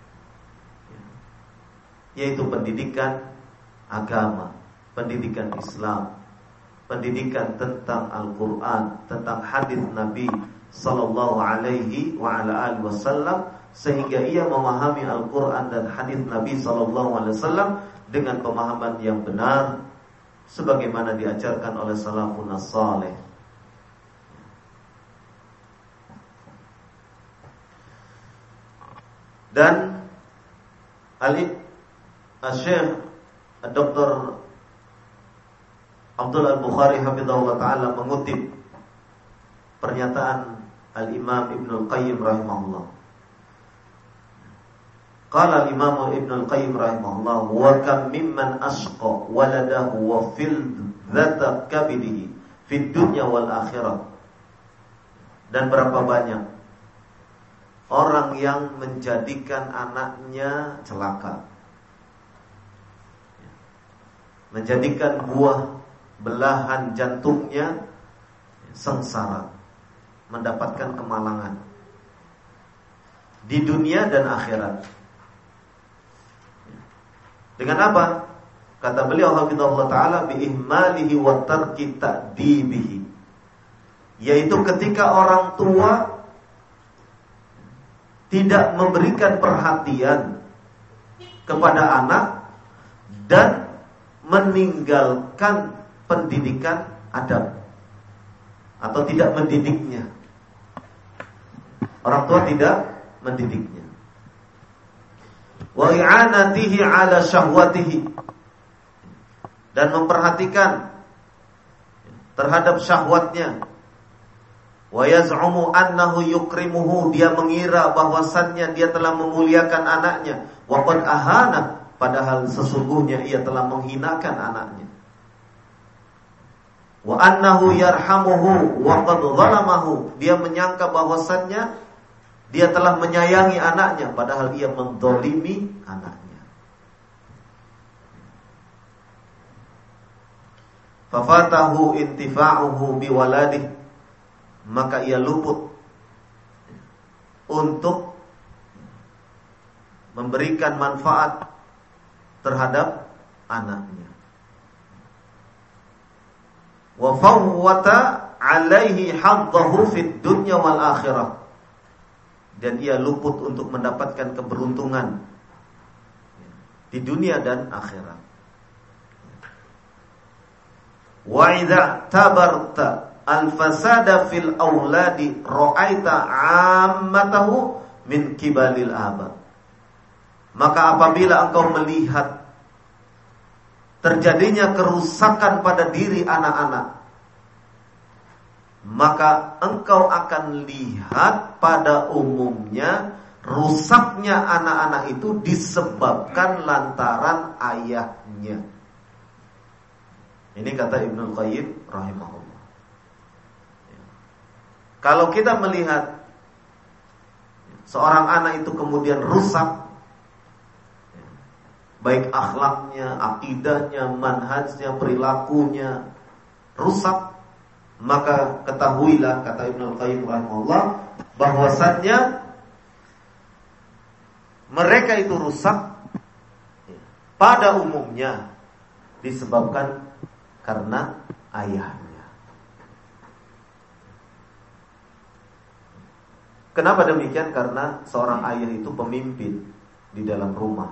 yaitu pendidikan agama, pendidikan Islam, pendidikan tentang Al-Quran, tentang hadis Nabi sallallahu alaihi wa ala alihi wasallam, sehingga ia memahami Al-Quran dan hadis Nabi sallallahu alaihi wasallam dengan pemahaman yang benar, sebagaimana diajarkan oleh salafun as-salih. Dan Al-Syekh Doktor Abdul Al-Bukhari hafizahullah ta'ala mengutip pernyataan Al-Imam Ibnul Qayyim rahimahullah. Qala Al-Imam Ibnul Qayyim rahimahullah, wa kam mimman asqa waladahu wa fil dzata kabidihi fid dunya wal akhirah. Dan berapa banyak orang yang menjadikan anaknya celaka, menjadikan buah belahan jantungnya sengsara, mendapatkan kemalangan di dunia dan akhirat. Dengan apa? Kata beliau hafizahullah ta'ala, biihmalihi wa tarki ta'dibihi, yaitu ketika orang tua tidak memberikan perhatian kepada anak dan meninggalkan pendidikan adab, atau tidak mendidiknya. Orang tua tidak mendidiknya. Wa i'anatihi ala syahwatihi, dan memperhatikan terhadap syahwatnya. Wa yaz'umu annahu yukrimuhu, dia mengira bahwasannya dia telah memuliakan anaknya. Wa qad ahana, padahal sesungguhnya ia telah menghinakan anaknya. Wa annahu yarhamuhu wa qad zalamahu, dia menyangka bahwasannya dia telah menyayangi anaknya, padahal ia mendolimi anaknya. Fafatahu intifa'uhu biwaladih, maka ia luput untuk memberikan manfaat terhadap anaknya. Wa fawwata alaihi haddahu fid dunya wal akhirah, dan ia luput untuk mendapatkan keberuntungan di dunia dan akhirat. Wa idza tabarta al-fasada fil auladi ra'aita 'ammatahu min kibalil aba, maka apabila engkau melihat terjadinya kerusakan pada diri anak-anak, maka engkau akan lihat pada umumnya rusaknya anak-anak itu disebabkan lantaran ayahnya. Ini kata Ibnul Qayyim rahimahullah. Kalau kita melihat seorang anak itu kemudian rusak, baik akhlaknya, akidahnya, manhajnya, perilakunya rusak, maka ketahuilah, kata Ibnu Qayyim rahimahullah, bahwasannya mereka itu rusak pada umumnya disebabkan karena ayahnya. Kenapa demikian? Karena seorang ayah itu pemimpin di dalam rumah.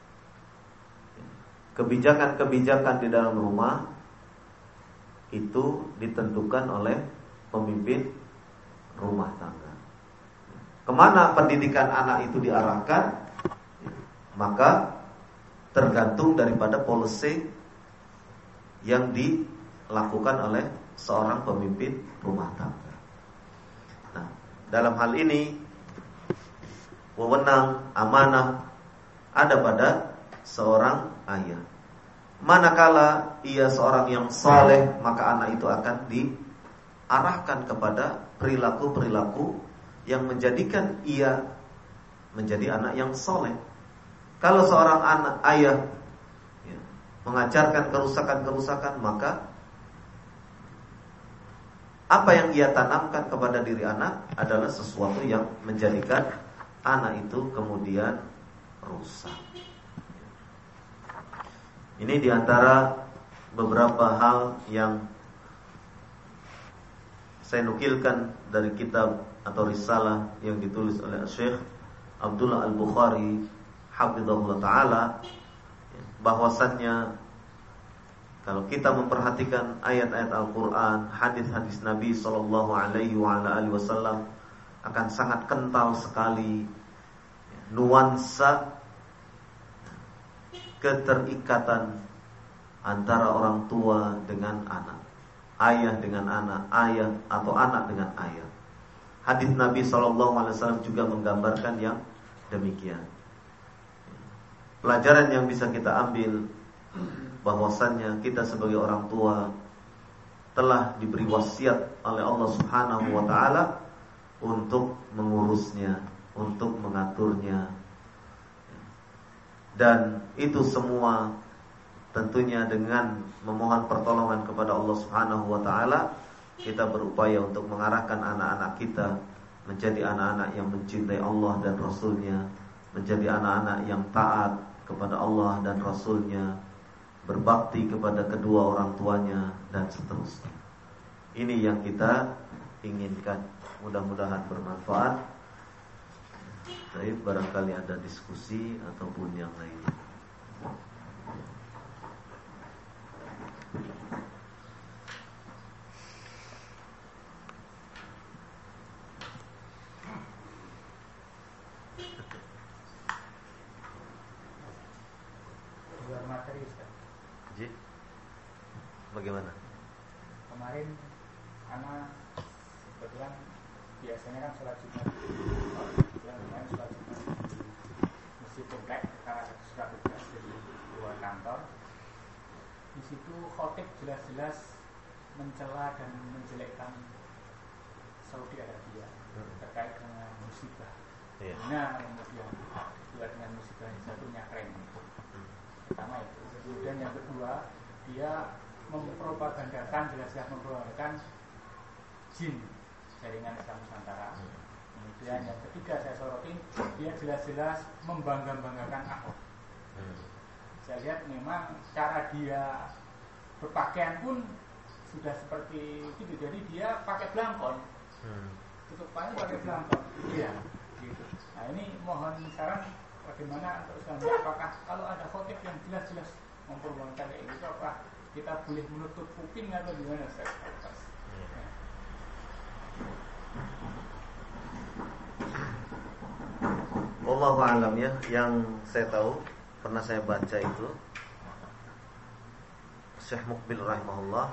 Kebijakan-kebijakan di dalam rumah itu ditentukan oleh pemimpin rumah tangga. Kemana pendidikan anak itu diarahkan, maka tergantung daripada policy yang di dilakukan oleh seorang pemimpin rumah tangga. Nah, dalam hal ini wewenang amanah ada pada seorang ayah. Manakala ia seorang yang saleh, maka anak itu akan diarahkan kepada perilaku-perilaku yang menjadikan ia menjadi anak yang saleh. Kalau seorang anak ayah ya, mengajarkan kerusakan-kerusakan, maka apa yang ia tanamkan kepada diri anak adalah sesuatu yang menjadikan anak itu kemudian rusak. Ini diantara beberapa hal yang saya nukilkan dari kitab atau risalah yang ditulis oleh Syekh Abdullah Al-Bukhari hafizahullah ta'ala, bahwasannya kalau kita memperhatikan ayat-ayat Al-Quran, hadis-hadis Nabi sallallahu alaihi wasallam, akan sangat kental sekali nuansa keterikatan antara orang tua dengan anak, ayah dengan anak, ayah atau anak dengan ayah. Hadis Nabi sallallahu alaihi wasallam juga menggambarkan yang demikian. Pelajaran yang bisa kita ambil bahwasannya kita sebagai orang tua telah diberi wasiat oleh Allah Subhanahu wa taala untuk mengurusnya, untuk mengaturnya. Dan itu semua tentunya dengan memohon pertolongan kepada Allah Subhanahu wa taala, kita berupaya untuk mengarahkan anak-anak kita menjadi anak-anak yang mencintai Allah dan Rasul-Nya, menjadi anak-anak yang taat kepada Allah dan Rasul-Nya, berbakti kepada kedua orang tuanya, dan seterusnya. Ini yang kita inginkan. Mudah-mudahan bermanfaat. Baik, barangkali ada diskusi ataupun yang lainnya. Luar materi, Ustaz. Ji, bagaimana? Kemarin anak kebetulan biasanya kan sholat Jumat. Kebetulan kemarin sholat Jumat di Masjid Komplek karena sudah bertugas dari luar kantor. Di situ khotib jelas-jelas mencela dan menjelekkan Saudi Arabia terkait dengan musibah. Iya. Nah, kemudian juga dengan musibah yang satunya keren itu. Pertama itu. Kemudian yang kedua, dia mempropagandakan, jelas-jelas mempropagandakan jin, jaringan Islam Nusantara. Kemudian yang ketiga saya sorotin, dia jelas-jelas membangga-banggakan Ahok. Saya lihat memang cara dia berpakaian pun sudah seperti itu, jadi dia pakai belangkon, tutupannya pakai belangkon. Iya. Gitu. Nah ini mohon saran bagaimana untuk Islam, apakah kalau ada khotib yang jelas-jelas memperjuangkan kayak gitu, apa kita boleh menutup kuping atau gimana, Ustaz? Ya. Wallahu a'lam ya. Yang saya tahu, pernah saya baca itu Syekh Muqbil rahimahullah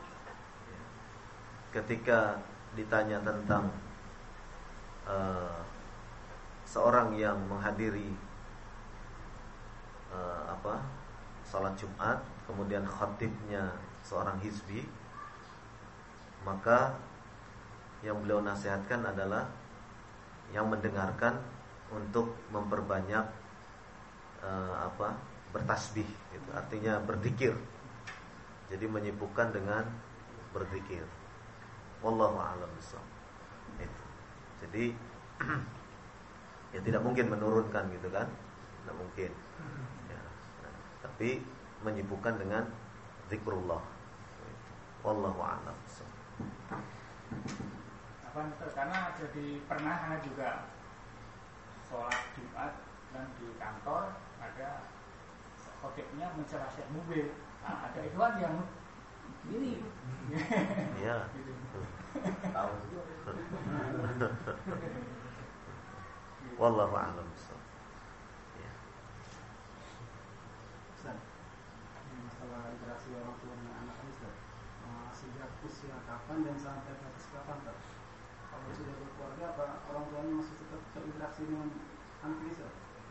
ketika ditanya tentang uh, seorang yang menghadiri uh, apa salat Jumat, kemudian khatibnya seorang hizbi, maka yang beliau nasihatkan adalah yang mendengarkan untuk memperbanyak uh, apa bertasbih, gitu. Artinya berzikir. Jadi menyibukkan dengan berzikir. Wallahu a'lam bishawab. Jadi ya tidak mungkin menurunkan gitu kan, tidak mungkin. Ya, nah, tapi menyibukkan dengan zikrullah. Wallahu a'lam bishawab. Apa karena jadi pernah ada juga sholat Jumat dan di kantor ada khotibnya mencela Syekh Mubil. Nah, ada ikhwan yang ini. Iya. Tahu. Wallahu a'lam bishawab. Ya. Ustaz, masalah interaksi orang tua dengan anak Ustaz. usia kapan dan sampai batas kapan, Pak? Kalau sudah berkeluarga, apa orang tuanya masih tetap berinteraksi dengan anak itu?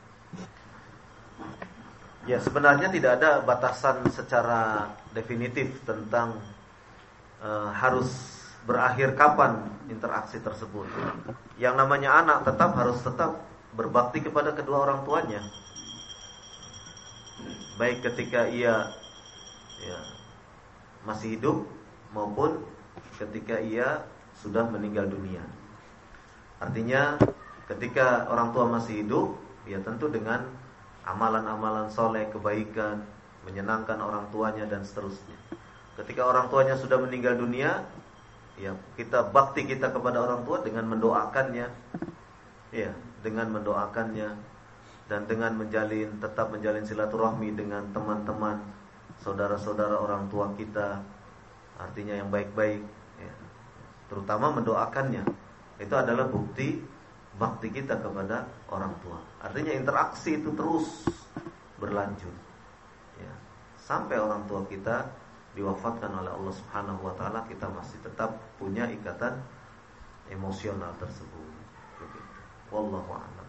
Ya, sebenarnya tidak ada batasan secara definitif tentang uh, harus berakhir kapan interaksi tersebut. Yang namanya anak tetap harus tetap berbakti kepada kedua orang tuanya, baik ketika ia ya, masih hidup maupun ketika ia sudah meninggal dunia. Artinya ketika orang tua masih hidup, ya tentu dengan amalan-amalan soleh, kebaikan, menyenangkan orang tuanya dan seterusnya. Ketika orang tuanya sudah meninggal dunia, ya kita bakti kita kepada orang tua dengan mendoakannya, ya dengan mendoakannya dan dengan menjalin tetap menjalin silaturahmi dengan teman-teman, saudara-saudara orang tua kita, artinya yang baik-baik, ya. Terutama mendoakannya. Itu adalah bukti bakti kita kepada orang tua. Artinya interaksi itu terus berlanjut, ya. Sampai orang tua kita diwafatkan oleh Allah Subhanahu wa taala, kita masih tetap punya ikatan emosional tersebut. Begitu. Wallahu a'lam.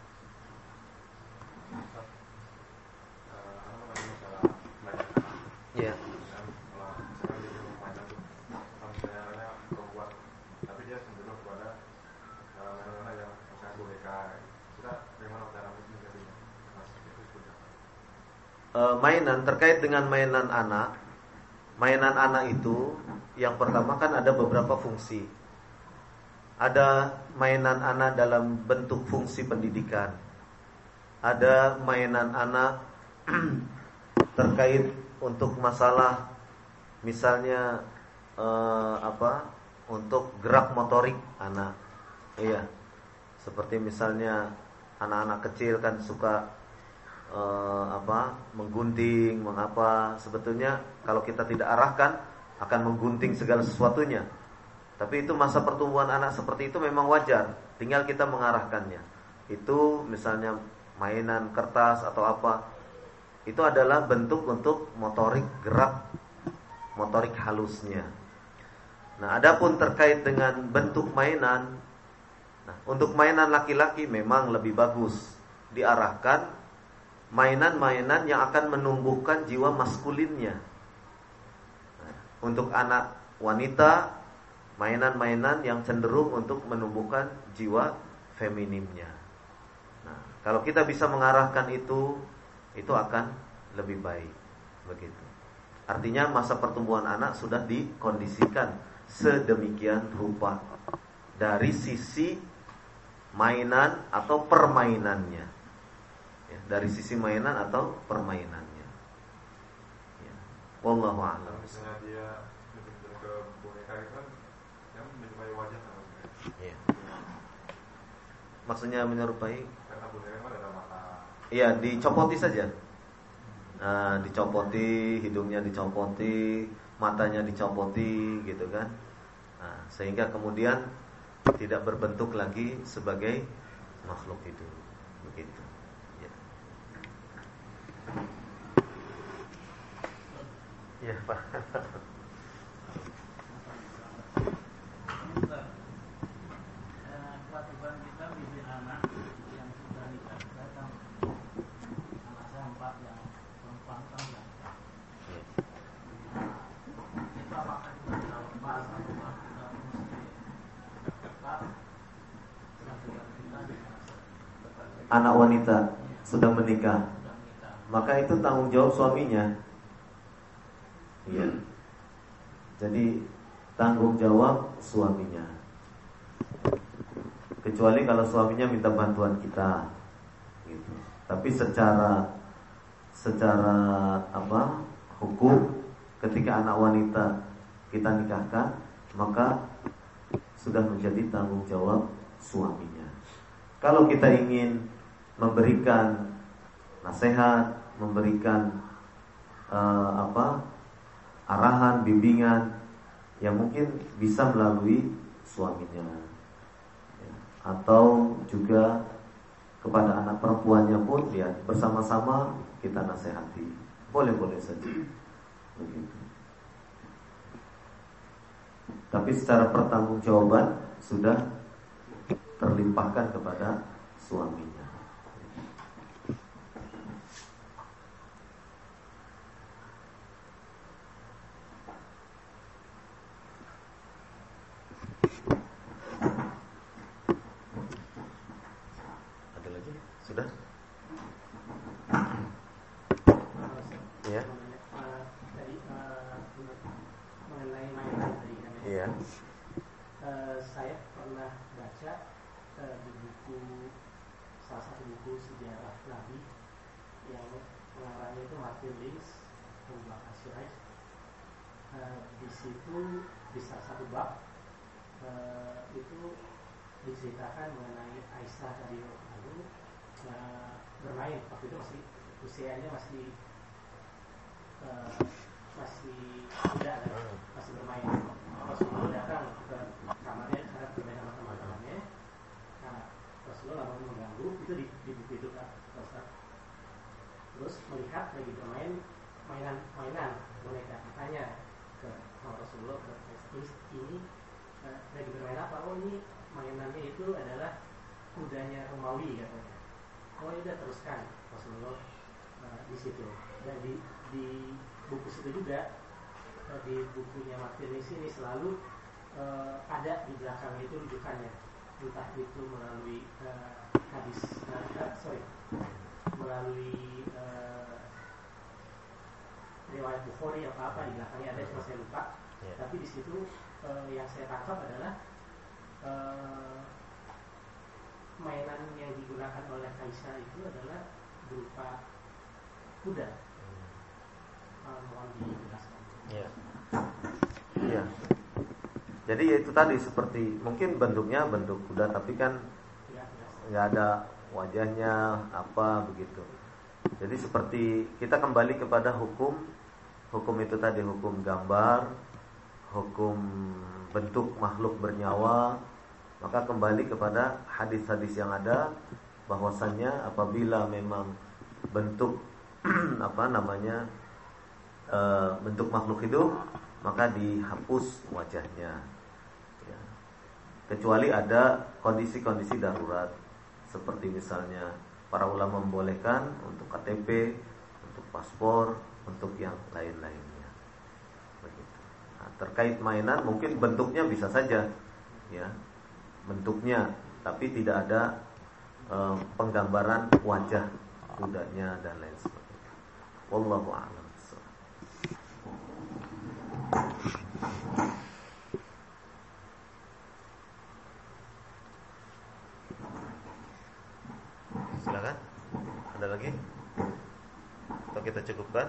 Ya. Mainan, terkait dengan mainan anak. Mainan anak itu yang pertama kan ada beberapa fungsi. Ada mainan anak dalam bentuk fungsi pendidikan. Ada mainan anak terkait untuk masalah misalnya eh, apa? Untuk gerak motorik anak. Iya. Seperti misalnya anak-anak kecil kan suka Uh, apa menggunting, mengapa, sebetulnya kalau kita tidak arahkan akan menggunting segala sesuatunya. Tapi itu masa pertumbuhan anak seperti itu memang wajar, tinggal kita mengarahkannya. Itu misalnya mainan kertas atau apa, itu adalah bentuk untuk motorik gerak, motorik halusnya. Nah, adapun terkait dengan bentuk mainan, nah, untuk mainan laki-laki memang lebih bagus diarahkan mainan-mainan yang akan menumbuhkan jiwa maskulinnya. Nah, untuk anak wanita, mainan-mainan yang cenderung untuk menumbuhkan jiwa feminimnya. Nah, kalau kita bisa mengarahkan itu, itu akan lebih baik. Begitu. Artinya masa pertumbuhan anak sudah dikondisikan sedemikian rupa dari sisi mainan atau permainannya. Dari sisi mainan atau permainannya, ya. Wallahu a'lam. Misalnya dia menunjuk ke boneka itu kan yang menyerupai wajah kan? Iya. Maksudnya menyerupai? Karena boneka kan ada mata. Iya, dicopoti saja. Nah, dicopoti, hidungnya dicopoti, matanya dicopoti, gitu kan? Nah, sehingga kemudian tidak berbentuk lagi sebagai makhluk hidup, begitu. Ya, Pak. Kewajiban kita mendidik anak yang sudah nikah, datang anak saya empat yang perempuan kan yang kita apakah kita dalam bahasa atau kita mesti tetap anak wanita sudah menikah, maka itu tanggung jawab suaminya. Iya. Jadi tanggung jawab suaminya. Kecuali kalau suaminya minta bantuan kita, gitu. Tapi secara secara apa hukum, ketika anak wanita kita nikahkan, maka sudah menjadi tanggung jawab suaminya. Kalau kita ingin memberikan nasihat, memberikan uh, apa arahan, bimbingan, yang mungkin bisa melalui suaminya, ya. Atau juga kepada anak perempuannya pun, ya bersama-sama kita nasihati. Boleh-boleh saja. Begitu. Tapi secara pertanggungjawaban sudah terlimpahkan kepada suaminya. Ada lagi? Sudah? Ya. Tadi mengenai mainan tadi kan. Iya. Uh, saya pernah baca uh, di buku, salah satu buku sejarah Nabi yang pengarangnya itu Martin Lins, Abu Bakar Shiraih. Uh, di situ di salah satu bab uh, itu diceritakan mengenai Aisyah radhiyallahu uh, bermain waktu itu masih usianya masih uh, masih muda kan, masih bermain. Rasulullah datang ke kamarnya karena bermain sama teman-temannya. Nah, Rasulullah lalu mengganggu, itu di, di buku itu kan, Ustaz. Terus melihat lagi bermain mainan-mainan boneka, tanya ke Rasulullah, ini, ini uh, lagi bermain apa? Oh, ini mainannya itu adalah kudanya Romawi katanya. Oh, ya udah teruskan Rasulullah uh, di situ. Dan di, di buku situ juga, di bukunya Martin Lins ini selalu uh, ada di belakang itu rujukannya, entah itu melalui uh, hadis, uh, uh, sorry, melalui uh, riwayat Bukhari atau apa di belakangnya ada, cuma saya lupa. Yeah. Tapi di situ uh, yang saya tangkap adalah uh, mainan yang digunakan oleh Aisyah itu adalah berupa kuda. Uh, mohon dijelaskan. Iya. Iya. Jadi itu tadi seperti mungkin bentuknya bentuk kuda tapi kan nggak ada wajahnya apa begitu. Jadi seperti kita kembali kepada hukum hukum itu tadi, hukum gambar, hukum bentuk makhluk bernyawa. Maka kembali kepada hadis-hadis yang ada bahwasannya apabila memang bentuk apa namanya E, bentuk makhluk hidup maka dihapus wajahnya ya. Kecuali ada kondisi-kondisi darurat seperti misalnya para ulama membolehkan untuk K T P, untuk paspor, untuk yang lain-lainnya begitu. Nah, terkait mainan mungkin bentuknya bisa saja ya, bentuknya tapi tidak ada e, penggambaran wajah kudanya dan lain sebagainya. Wallahu a'lam. Silakan. Ada lagi? Atau kita cukupkan?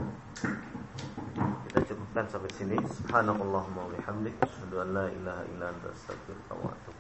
Kita cukupkan sampai sini. Subhanallahumma wa bihamdik, asyhadu an la ilaha illa anta, astaghfiruka wa atubu